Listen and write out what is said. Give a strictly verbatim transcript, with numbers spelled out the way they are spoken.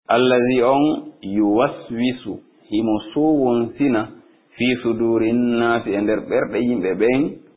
allazi on yuwaswisu himo suwon sina fi sudurin nasi e nder ɓerɗe yimɓe ɓen